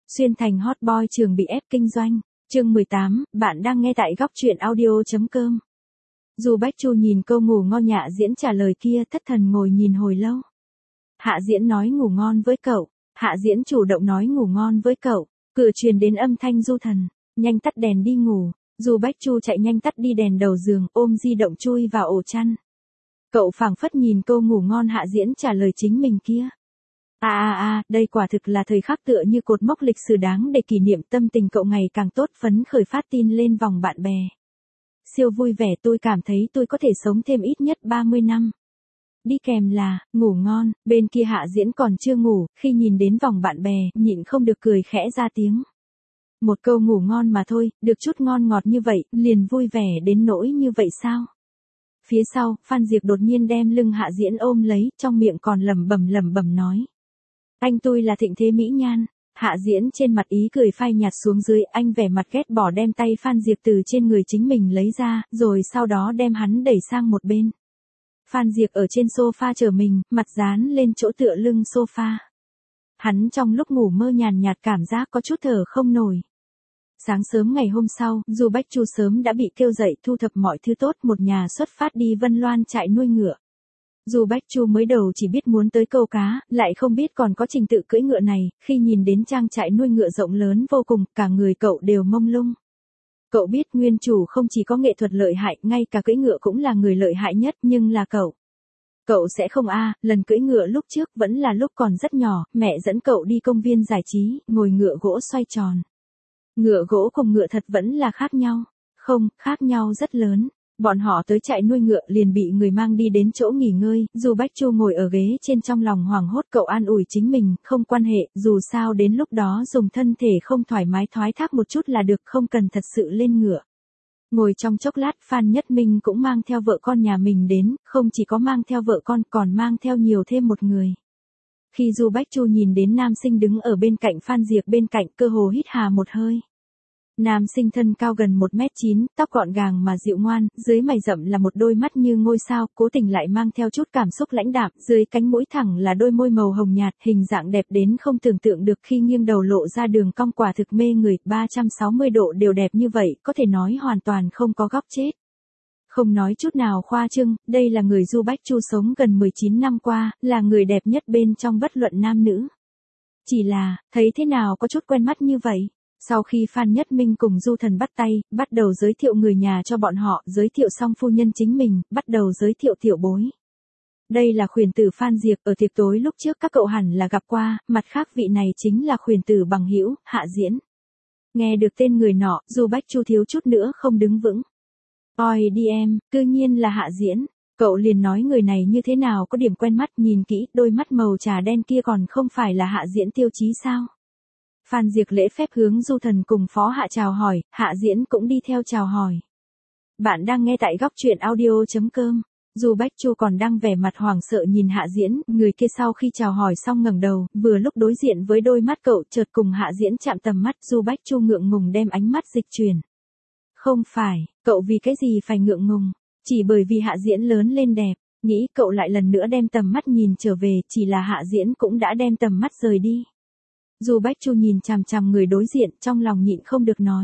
Xuyên thành hot boy trường bị ép kinh doanh. Chương 18, bạn đang nghe tại góc truyện audio.com. Du Bách Chu nhìn câu ngủ ngon Hạ Diễn trả lời kia, thất thần ngồi nhìn hồi lâu. Hạ Diễn nói ngủ ngon với cậu. Hạ Diễn chủ động nói ngủ ngon với cậu. Cửa truyền đến âm thanh Du Thần, nhanh tắt đèn đi ngủ. Du Bách Chu chạy nhanh tắt đi đèn đầu giường, ôm di động chui vào ổ chăn. Cậu phảng phất nhìn câu ngủ ngon Hạ Diễn trả lời chính mình kia. Đây quả thực là thời khắc tựa như cột mốc lịch sử đáng để kỷ niệm, tâm tình cậu ngày càng tốt, phấn khởi phát tin lên vòng bạn bè. Siêu vui vẻ, tôi cảm thấy tôi có thể sống thêm ít nhất 30 năm. Đi kèm là, ngủ ngon. Bên kia Hạ Diễn còn chưa ngủ, khi nhìn đến vòng bạn bè, nhịn không được cười khẽ ra tiếng. Một câu ngủ ngon mà thôi, được chút ngon ngọt như vậy, liền vui vẻ đến nỗi như vậy sao? Phía sau, Phan Diệp đột nhiên đem lưng Hạ Diễn ôm lấy, trong miệng còn lẩm bẩm nói. Anh tôi là thịnh thế mỹ nhan. Hạ Diễn trên mặt ý cười phai nhạt xuống dưới, anh vẻ mặt ghét bỏ đem tay Phan Diệp từ trên người chính mình lấy ra, rồi sau đó đem hắn đẩy sang một bên. Phan Diệp ở trên sofa chờ mình, mặt dán lên chỗ tựa lưng sofa. Hắn trong lúc ngủ mơ nhàn nhạt cảm giác có chút thở không nổi. Sáng sớm ngày hôm sau, Du Bách Chu sớm đã bị kêu dậy thu thập mọi thứ tốt, một nhà xuất phát đi Vân Loan trại nuôi ngựa. Du Bách Chu mới đầu chỉ biết muốn tới câu cá, lại không biết còn có trình tự cưỡi ngựa này, khi nhìn đến trang trại nuôi ngựa rộng lớn vô cùng, cả người cậu đều mông lung. Cậu biết nguyên chủ không chỉ có nghệ thuật lợi hại, ngay cả cưỡi ngựa cũng là người lợi hại nhất, nhưng là cậu. Cậu sẽ không lần cưỡi ngựa lúc trước vẫn là lúc còn rất nhỏ, mẹ dẫn cậu đi công viên giải trí, ngồi ngựa gỗ xoay tròn. Ngựa gỗ cùng ngựa thật vẫn là khác nhau. Không, khác nhau rất lớn. Bọn họ tới trại nuôi ngựa liền bị người mang đi đến chỗ nghỉ ngơi, Du Bách Chu ngồi ở ghế trên, trong lòng hoảng hốt, cậu an ủi chính mình, không quan hệ, dù sao đến lúc đó dùng thân thể không thoải mái thoái thác một chút là được, không cần thật sự lên ngựa. Ngồi trong chốc lát, Phan Nhất Minh cũng mang theo vợ con nhà mình đến, không chỉ có mang theo vợ con còn mang theo nhiều thêm một người. Khi Du Bách Chu nhìn đến nam sinh đứng ở bên cạnh Phan Diệp bên cạnh, cơ hồ hít hà một hơi. Nam sinh thân cao gần 1m9, tóc gọn gàng mà dịu ngoan, dưới mày rậm là một đôi mắt như ngôi sao, cố tình lại mang theo chút cảm xúc lãnh đạm, dưới cánh mũi thẳng là đôi môi màu hồng nhạt, hình dạng đẹp đến không tưởng tượng được, khi nghiêng đầu lộ ra đường cong quả thực mê người, 360 độ đều đẹp như vậy, có thể nói hoàn toàn không có góc chết. Không nói chút nào khoa trương, đây là người Du Bách Chu sống gần 19 năm qua, là người đẹp nhất bên trong bất luận nam nữ. Chỉ là, thấy thế nào có chút quen mắt như vậy. Sau khi Phan Nhất Minh cùng Du Thần bắt tay, bắt đầu giới thiệu người nhà cho bọn họ, giới thiệu xong phu nhân chính mình, bắt đầu giới thiệu tiểu bối. Đây là khuyển tử Phan Diệp, ở tiệc tối lúc trước các cậu hẳn là gặp qua, mặt khác vị này chính là khuyển tử bằng hữu, Hạ Diễn. Nghe được tên người nọ, Du Bách Chu thiếu chút nữa không đứng vững. Ôi đi em, cư nhiên là Hạ Diễn. Cậu liền nói người này như thế nào có điểm quen mắt, nhìn kỹ, đôi mắt màu trà đen kia còn không phải là Hạ Diễn tiêu chí sao? Phan Diệp lễ phép hướng Du Thần cùng Phó Hạ chào hỏi, Hạ Diễn cũng đi theo chào hỏi. Bạn đang nghe tại góc truyện audio.com. Du Bách Chu còn đang vẻ mặt hoảng sợ nhìn Hạ Diễn, người kia sau khi chào hỏi xong ngẩng đầu, vừa lúc đối diện với đôi mắt cậu, chợt cùng Hạ Diễn chạm tầm mắt, Du Bách Chu ngượng ngùng đem ánh mắt dịch chuyển. Không phải, cậu vì cái gì phải ngượng ngùng, chỉ bởi vì Hạ Diễn lớn lên đẹp, nghĩ cậu lại lần nữa đem tầm mắt nhìn trở về, chỉ là Hạ Diễn cũng đã đem tầm mắt rời đi. Du Bách Chu nhìn chằm chằm người đối diện, trong lòng nhịn không được nói.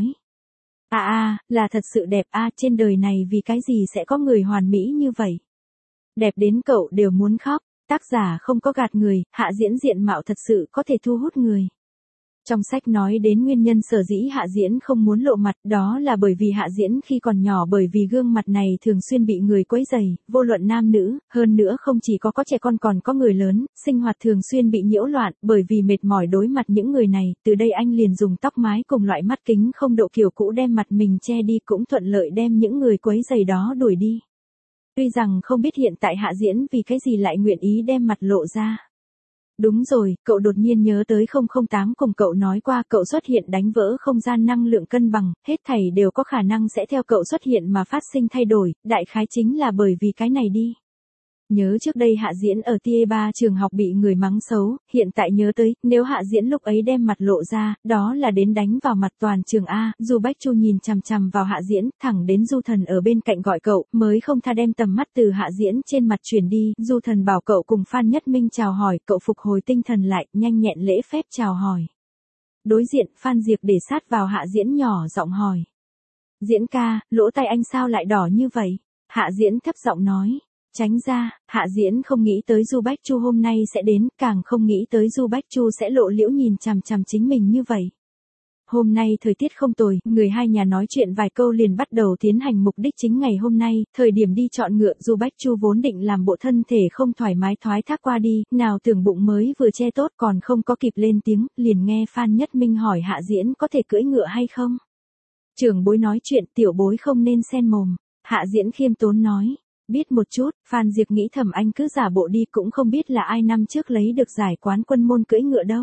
Là thật sự đẹp trên đời này vì cái gì sẽ có người hoàn mỹ như vậy. Đẹp đến cậu đều muốn khóc, tác giả không có gạt người, Hạ Diễn diện mạo thật sự có thể thu hút người. Trong sách nói đến nguyên nhân sở dĩ Hạ Diễn không muốn lộ mặt, đó là bởi vì Hạ Diễn khi còn nhỏ bởi vì gương mặt này thường xuyên bị người quấy rầy, vô luận nam nữ, hơn nữa không chỉ có trẻ con còn có người lớn, sinh hoạt thường xuyên bị nhiễu loạn, bởi vì mệt mỏi đối mặt những người này, từ đây anh liền dùng tóc mái cùng loại mắt kính không độ kiểu cũ đem mặt mình che đi, cũng thuận lợi đem những người quấy rầy đó đuổi đi. Tuy rằng không biết hiện tại Hạ Diễn vì cái gì lại nguyện ý đem mặt lộ ra. Đúng rồi, cậu đột nhiên nhớ tới 008 cùng cậu nói qua, cậu xuất hiện đánh vỡ không gian năng lượng cân bằng, hết thảy đều có khả năng sẽ theo cậu xuất hiện mà phát sinh thay đổi, đại khái chính là bởi vì cái này đi. Nhớ trước đây Hạ Diễn ở Tia 3 trường học bị người mắng xấu, hiện tại nhớ tới, nếu Hạ Diễn lúc ấy đem mặt lộ ra, đó là đến đánh vào mặt toàn trường Du Bách Chu nhìn chằm chằm vào Hạ Diễn, thẳng đến Du Thần ở bên cạnh gọi cậu, mới không tha đem tầm mắt từ Hạ Diễn trên mặt chuyển đi, Du Thần bảo cậu cùng Phan Nhất Minh chào hỏi, cậu phục hồi tinh thần lại, nhanh nhẹn lễ phép chào hỏi. Đối diện, Phan Diệp để sát vào Hạ Diễn nhỏ giọng hỏi. Diễn ca, lỗ tai anh sao lại đỏ như vậy? Hạ Diễn thấp giọng nói. Tránh ra, Hạ Diễn không nghĩ tới Du Bách Chu hôm nay sẽ đến, càng không nghĩ tới Du Bách Chu sẽ lộ liễu nhìn chằm chằm chính mình như vậy. Hôm nay thời tiết không tồi, người hai nhà nói chuyện vài câu liền bắt đầu tiến hành mục đích chính ngày hôm nay, thời điểm đi chọn ngựa Du Bách Chu vốn định làm bộ thân thể không thoải mái thoái thác qua đi, nào tưởng bụng mới vừa che tốt còn không có kịp lên tiếng, liền nghe Phan Nhất Minh hỏi Hạ Diễn có thể cưỡi ngựa hay không. Trưởng bối nói chuyện tiểu bối không nên xen mồm, Hạ Diễn khiêm tốn nói. Biết một chút, Phan Diệp nghĩ thầm anh cứ giả bộ đi cũng không biết là ai năm trước lấy được giải quán quân môn cưỡi ngựa đâu.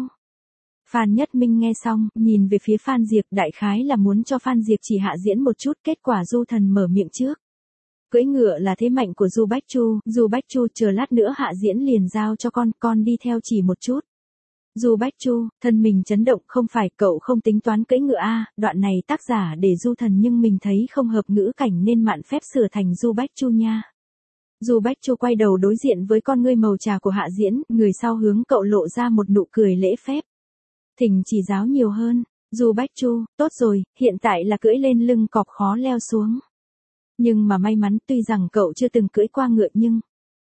Phan Nhất Minh nghe xong, nhìn về phía Phan Diệp đại khái là muốn cho Phan Diệp chỉ Hạ Diễn một chút, kết quả Du Thần mở miệng trước. Cưỡi ngựa là thế mạnh của Du Bách Chu chờ lát nữa Hạ Diễn liền giao cho con đi theo chỉ một chút. Du Bách Chu, thân mình chấn động không phải cậu không tính toán cưỡi ngựa a, đoạn này tác giả để Du Thần nhưng mình thấy không hợp ngữ cảnh nên mạn phép sửa thành Du Bách Chu nha. Du Bách Chu quay đầu đối diện với con ngươi màu trà của Hạ Diễn, người sau hướng cậu lộ ra một nụ cười lễ phép. Thỉnh chỉ giáo nhiều hơn, Du Bách Chu, tốt rồi, hiện tại là cưỡi lên lưng cọp khó leo xuống. Nhưng mà may mắn tuy rằng cậu chưa từng cưỡi qua ngựa nhưng...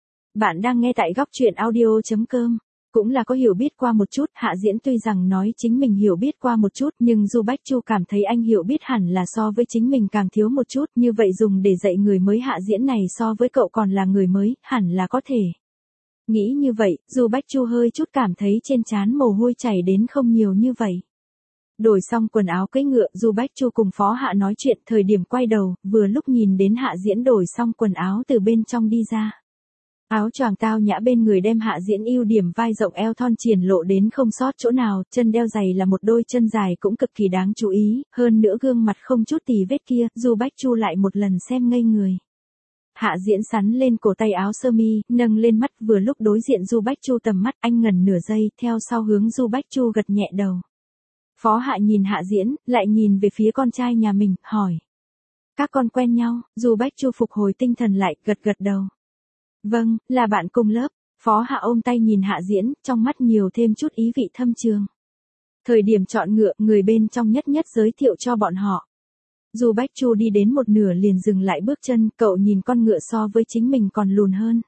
Bạn đang nghe tại góc truyện audio.com. Cũng là có hiểu biết qua một chút, Hạ Diễn tuy rằng nói chính mình hiểu biết qua một chút nhưng Du Bách Chu cảm thấy anh hiểu biết hẳn là so với chính mình càng thiếu một chút, như vậy dùng để dạy người mới Hạ Diễn này so với cậu còn là người mới, hẳn là có thể. Nghĩ như vậy, Du Bách Chu hơi chút cảm thấy trên trán mồ hôi chảy đến không nhiều như vậy. Đổi xong quần áo cưỡi ngựa, Du Bách Chu cùng Phó Hạ nói chuyện, thời điểm quay đầu, vừa lúc nhìn đến Hạ Diễn đổi xong quần áo từ bên trong đi ra. Áo choàng tao nhã bên người đem Hạ Diễn ưu điểm vai rộng eo thon triển lộ đến không sót chỗ nào, chân đeo giày là một đôi chân dài cũng cực kỳ đáng chú ý, hơn nữa gương mặt không chút tì vết kia, Du Bách Chu lại một lần xem ngây người. Hạ Diễn sắn lên cổ tay áo sơ mi, nâng lên mắt vừa lúc đối diện Du Bách Chu tầm mắt anh ngẩn nửa giây, theo sau hướng Du Bách Chu gật nhẹ đầu. Phó Hạ nhìn Hạ Diễn, lại nhìn về phía con trai nhà mình, hỏi. Các con quen nhau, Du Bách Chu phục hồi tinh thần lại, gật đầu. Vâng, là bạn cùng lớp. Phó Hạ ôm tay nhìn Hạ Diễn, trong mắt nhiều thêm chút ý vị thâm trường. Thời điểm chọn ngựa, người bên trong nhất giới thiệu cho bọn họ. Du Bách Chu đi đến một nửa liền dừng lại bước chân, cậu nhìn con ngựa so với chính mình còn lùn hơn.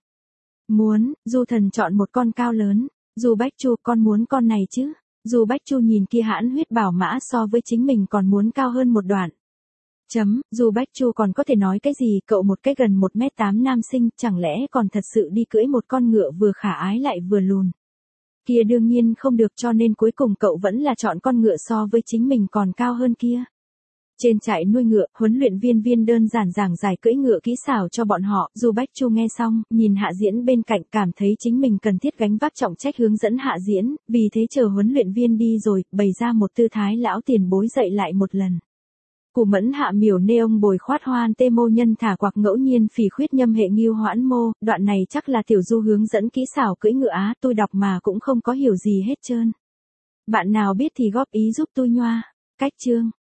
Du Thần chọn một con cao lớn. Du Bách Chu, con muốn con này chứ? Du Bách Chu nhìn kia hãn huyết bảo mã so với chính mình còn muốn cao hơn một đoạn. Du Bách Chu còn có thể nói cái gì, cậu một cái gần 1m8 nam sinh, chẳng lẽ còn thật sự đi cưỡi một con ngựa vừa khả ái lại vừa lùn. Kia đương nhiên không được, cho nên cuối cùng cậu vẫn là chọn con ngựa so với chính mình còn cao hơn kia. Trên trại nuôi ngựa, huấn luyện viên đơn giản giảng giải cưỡi ngựa kỹ xảo cho bọn họ, Du Bách Chu nghe xong, nhìn Hạ Diễn bên cạnh cảm thấy chính mình cần thiết gánh vác trọng trách hướng dẫn Hạ Diễn, vì thế chờ huấn luyện viên đi rồi, bày ra một tư thái lão tiền bối dạy lại một lần. Củ mẫn hạ miểu nê ông bồi khoát hoan tê mô nhân thả quạc ngẫu nhiên phỉ khuyết nhâm hệ nghiêu hoãn mô, đoạn này chắc là Tiểu Du hướng dẫn kỹ xảo cưỡi ngựa á, tôi đọc mà cũng không có hiểu gì hết trơn. Bạn nào biết thì góp ý giúp tôi nhoa. Cách chương.